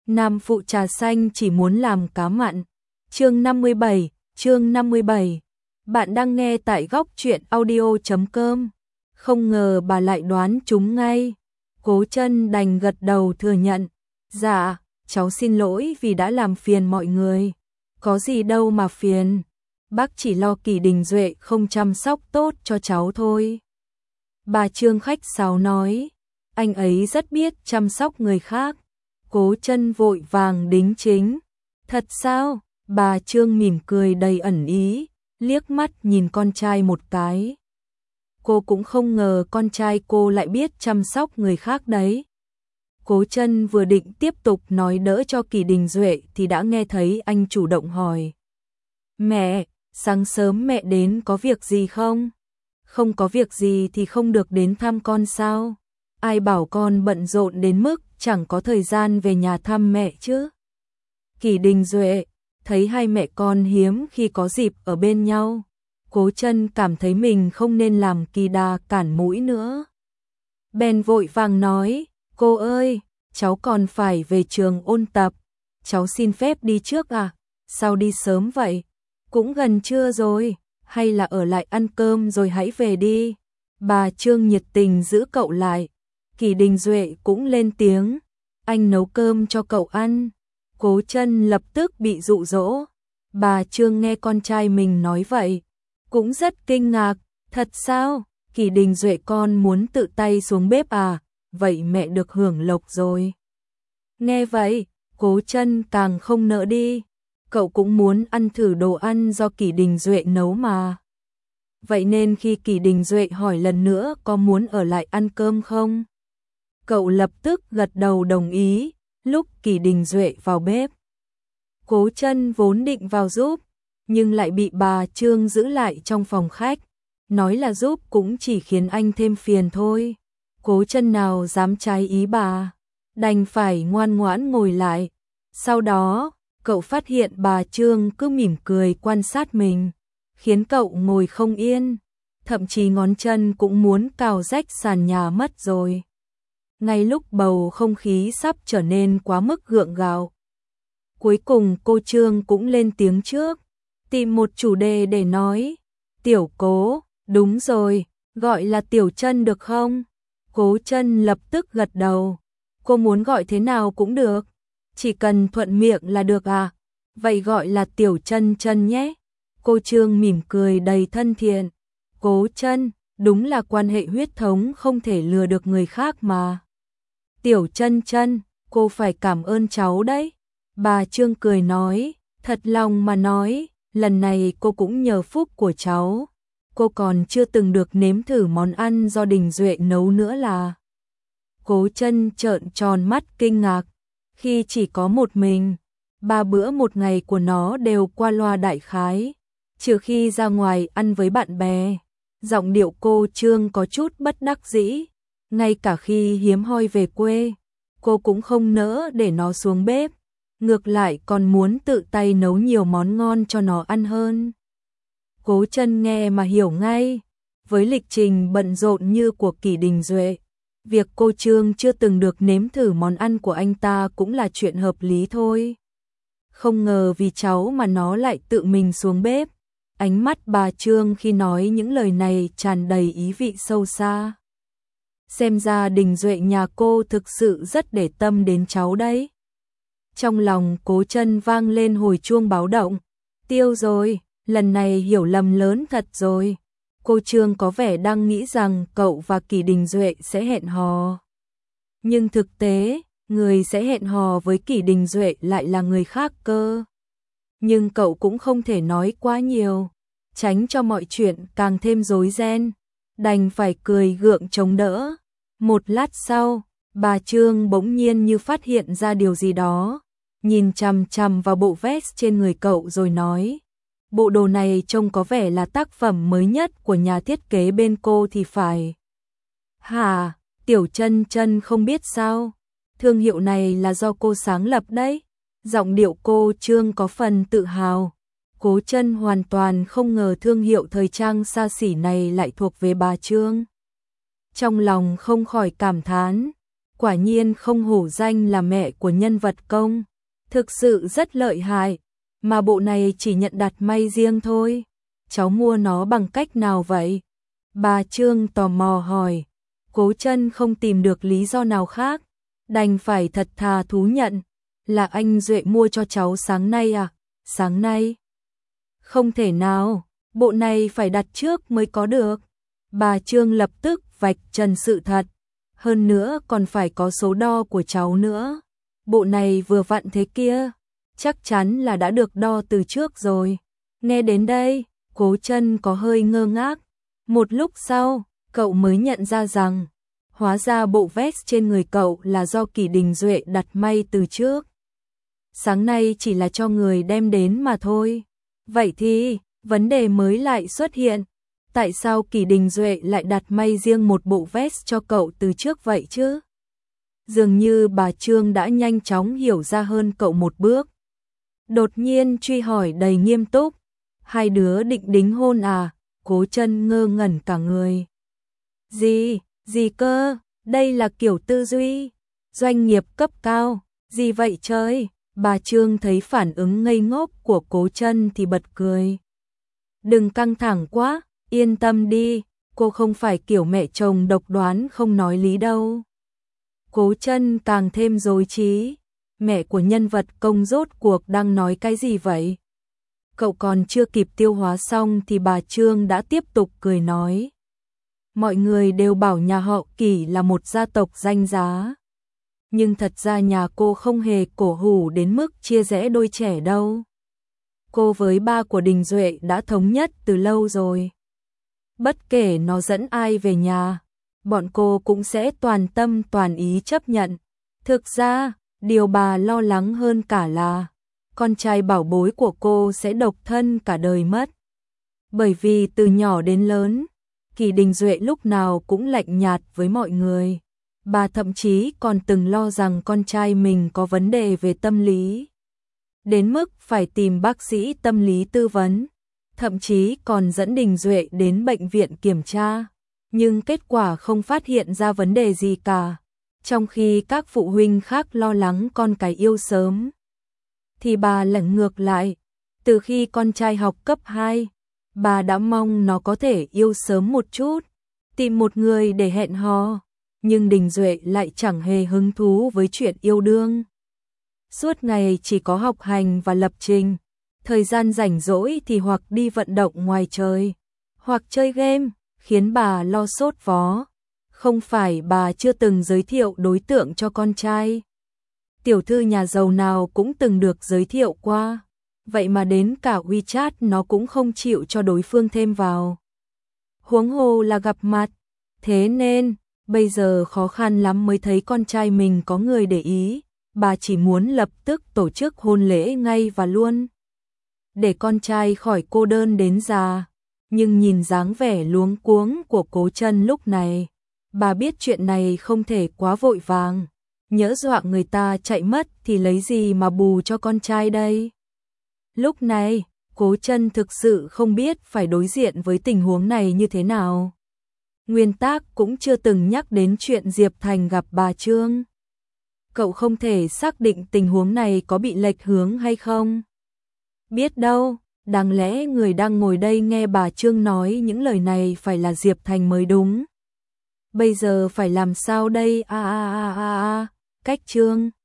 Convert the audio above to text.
Nam phụ trà xanh chỉ muốn làm cá mặn. Chương 57. Bạn đang nghe tại góc truyện audio.com. Không ngờ bà lại đoán trúng ngay. Cố Chân đành gật đầu thừa nhận. Dạ, cháu xin lỗi vì đã làm phiền mọi người. Có gì đâu mà phiền. Bác chỉ lo Kỷ Đình Duệ không chăm sóc tốt cho cháu thôi. Bà Trương khách sáo nói. Anh ấy rất biết chăm sóc người khác. Cố Chân vội vàng đính chính. Thật sao? Bà Trương mỉm cười đầy ẩn ý, liếc mắt nhìn con trai một cái. Cô cũng không ngờ con trai cô lại biết chăm sóc người khác đấy. Cố Chân vừa định tiếp tục nói đỡ cho Kỷ Đình Duệ thì đã nghe thấy anh chủ động hỏi. Mẹ, sáng sớm mẹ đến có việc gì không? Không có việc gì thì không được đến thăm con sao? Ai bảo con bận rộn đến mức chẳng có thời gian về nhà thăm mẹ chứ? Kỷ Đình Duệ thấy hai mẹ con hiếm khi có dịp ở bên nhau. Cố Chân cảm thấy mình không nên làm kỳ đà cản mũi nữa. Bèn vội vàng nói, cô ơi, cháu còn phải về trường ôn tập. Cháu xin phép đi trước à? Sao đi sớm vậy? Cũng gần trưa rồi, hay là ở lại ăn cơm rồi hãy về đi. Bà Trương nhiệt tình giữ cậu lại. Kỷ Đình Duệ cũng lên tiếng, anh nấu cơm cho cậu ăn. Cố Chân lập tức bị dụ dỗ. Bà Trương nghe con trai mình nói vậy, cũng rất kinh ngạc. Thật sao? Kỷ Đình Duệ con muốn tự tay xuống bếp à? Vậy mẹ được hưởng lộc rồi. Nghe vậy, Cố Chân càng không nỡ đi. Cậu cũng muốn ăn thử đồ ăn do Kỷ Đình Duệ nấu mà. Vậy nên khi Kỷ Đình Duệ hỏi lần nữa có muốn ở lại ăn cơm không? Cậu lập tức gật đầu đồng ý. Lúc Kỷ Đình Duệ vào bếp, Cố Chân vốn định vào giúp, nhưng lại bị bà Trương giữ lại trong phòng khách, nói là giúp cũng chỉ khiến anh thêm phiền thôi. Cố Chân nào dám trái ý bà, đành phải ngoan ngoãn ngồi lại. Sau đó, cậu phát hiện bà Trương cứ mỉm cười quan sát mình, khiến cậu ngồi không yên, thậm chí ngón chân cũng muốn cào rách sàn nhà mất rồi. Ngay lúc bầu không khí sắp trở nên quá mức gượng gạo, cuối cùng cô Trương cũng lên tiếng trước, tìm một chủ đề để nói. Tiểu Cố, đúng rồi, gọi là Tiểu Chân được không? Cố Chân lập tức gật đầu. Cô muốn gọi thế nào cũng được, chỉ cần thuận miệng là được à? Vậy gọi là Tiểu Chân Chân nhé. Cô Trương mỉm cười đầy thân thiện. Cố Chân, đúng là quan hệ huyết thống không thể lừa được người khác mà. Tiểu Chân Chân, cô phải cảm ơn cháu đấy. Bà Trương cười nói, thật lòng mà nói, lần này cô cũng nhờ phúc của cháu. Cô còn chưa từng được nếm thử món ăn do Đình Duệ nấu nữa là. Cố Chân trợn tròn mắt kinh ngạc. Khi chỉ có một mình, 3 bữa một ngày của nó đều qua loa đại khái, trừ khi ra ngoài ăn với bạn bè. Giọng điệu cô Trương có chút bất đắc dĩ. Ngay cả khi hiếm hoi về quê, cô cũng không nỡ để nó xuống bếp, ngược lại còn muốn tự tay nấu nhiều món ngon cho nó ăn hơn. Cố Chân nghe mà hiểu ngay, với lịch trình bận rộn như của Kỷ Đình Duệ, việc cô Trương chưa từng được nếm thử món ăn của anh ta cũng là chuyện hợp lý thôi. Không ngờ vì cháu mà nó lại tự mình xuống bếp. Ánh mắt bà Trương khi nói những lời này tràn đầy ý vị sâu xa. Xem ra Đình Duệ nhà cô thực sự rất để tâm đến cháu đấy. Trong lòng Cố Chân vang lên hồi chuông báo động. Tiêu rồi, lần này hiểu lầm lớn thật rồi. Cô Trương có vẻ đang nghĩ rằng cậu và Kỷ Đình Duệ sẽ hẹn hò. Nhưng thực tế, người sẽ hẹn hò với Kỷ Đình Duệ lại là người khác cơ. Nhưng cậu cũng không thể nói quá nhiều, tránh cho mọi chuyện càng thêm rối ren, đành phải cười gượng chống đỡ. Một lát sau, bà Trương bỗng nhiên như phát hiện ra điều gì đó, nhìn chằm chằm vào bộ vest trên người cậu rồi nói, bộ đồ này trông có vẻ là tác phẩm mới nhất của nhà thiết kế bên cô thì phải. Hả, Tiểu Chân Chân không biết sao? Thương hiệu này là do cô sáng lập đấy. Giọng điệu cô Trương có phần tự hào. Cố Chân hoàn toàn không ngờ thương hiệu thời trang xa xỉ này lại thuộc về bà Trương. Trong lòng không khỏi cảm thán, quả nhiên không hổ danh là mẹ của nhân vật công, thực sự rất lợi hại, mà bộ này chỉ nhận đặt may riêng thôi. Cháu mua nó bằng cách nào vậy? Bà Trương tò mò hỏi. Cố Chân không tìm được lý do nào khác, đành phải thật thà thú nhận, là anh Duệ mua cho cháu sáng nay à? Sáng nay? Không thể nào, bộ này phải đặt trước mới có được. Bà Trương lập tức vạch trần sự thật, hơn nữa còn phải có số đo của cháu nữa. Bộ này vừa vặn thế kia, chắc chắn là đã được đo từ trước rồi. Nghe đến đây, Cố Chân có hơi ngơ ngác. Một lúc sau, cậu mới nhận ra rằng, hóa ra bộ vest trên người cậu là do Kỷ Đình Duệ đặt may từ trước. Sáng nay chỉ là cho người đem đến mà thôi. Vậy thì, vấn đề mới lại xuất hiện. Tại sao Kỷ Đình Duệ lại đặt may riêng một bộ vest cho cậu từ trước vậy chứ? Dường như bà Trương đã nhanh chóng hiểu ra hơn cậu một bước. Đột nhiên truy hỏi đầy nghiêm túc. Hai đứa định đính hôn à? Cố Chân ngơ ngẩn cả người. Gì cơ? Đây là kiểu tư duy doanh nghiệp cấp cao, gì vậy trời? Bà Trương thấy phản ứng ngây ngốc của Cố Chân thì bật cười. Đừng căng thẳng quá, yên tâm đi, cô không phải kiểu mẹ chồng độc đoán không nói lý đâu. Cố Chân càng thêm rối trí, mẹ của nhân vật công rốt cuộc đang nói cái gì vậy? Cậu còn chưa kịp tiêu hóa xong thì bà Trương đã tiếp tục cười nói. Mọi người đều bảo nhà họ Kỷ là một gia tộc danh giá. Nhưng thật ra nhà cô không hề cổ hủ đến mức chia rẽ đôi trẻ đâu. Cô với ba của Đình Duệ đã thống nhất từ lâu rồi. Bất kể nó dẫn ai về nhà, bọn cô cũng sẽ toàn tâm toàn ý chấp nhận. Thực ra, điều bà lo lắng hơn cả là con trai bảo bối của cô sẽ độc thân cả đời mất. Bởi vì từ nhỏ đến lớn, Kỷ Đình Duệ lúc nào cũng lạnh nhạt với mọi người. Bà thậm chí còn từng lo rằng con trai mình có vấn đề về tâm lý. Đến mức phải tìm bác sĩ tâm lý tư vấn. Thậm chí còn dẫn Đình Duệ đến bệnh viện kiểm tra. Nhưng kết quả không phát hiện ra vấn đề gì cả. Trong khi các phụ huynh khác lo lắng con cái yêu sớm, thì bà lại ngược lại. Từ khi con trai học cấp 2, bà đã mong nó có thể yêu sớm một chút, tìm một người để hẹn hò. Nhưng Đình Duệ lại chẳng hề hứng thú với chuyện yêu đương. Suốt ngày chỉ có học hành và lập trình. Thời gian rảnh rỗi thì hoặc đi vận động ngoài trời, hoặc chơi game, khiến bà lo sốt vó. Không phải bà chưa từng giới thiệu đối tượng cho con trai. Tiểu thư nhà giàu nào cũng từng được giới thiệu qua. Vậy mà đến cả WeChat nó cũng không chịu cho đối phương thêm vào. Huống hồ là gặp mặt. Thế nên, bây giờ khó khăn lắm mới thấy con trai mình có người để ý. Bà chỉ muốn lập tức tổ chức hôn lễ ngay và luôn, để con trai khỏi cô đơn đến già. Nhưng nhìn dáng vẻ luống cuống của Cố Chân lúc này, bà biết chuyện này không thể quá vội vàng. Nhỡ dọa người ta chạy mất thì lấy gì mà bù cho con trai đây? Lúc này, Cố Chân thực sự không biết phải đối diện với tình huống này như thế nào. Nguyên Tác cũng chưa từng nhắc đến chuyện Diệp Thành gặp bà Trương. Cậu không thể xác định tình huống này có bị lệch hướng hay không. Biết đâu, đáng lẽ người đang ngồi đây nghe bà Trương nói những lời này phải là Diệp Thành mới đúng. Bây giờ phải làm sao đây? Cách Trương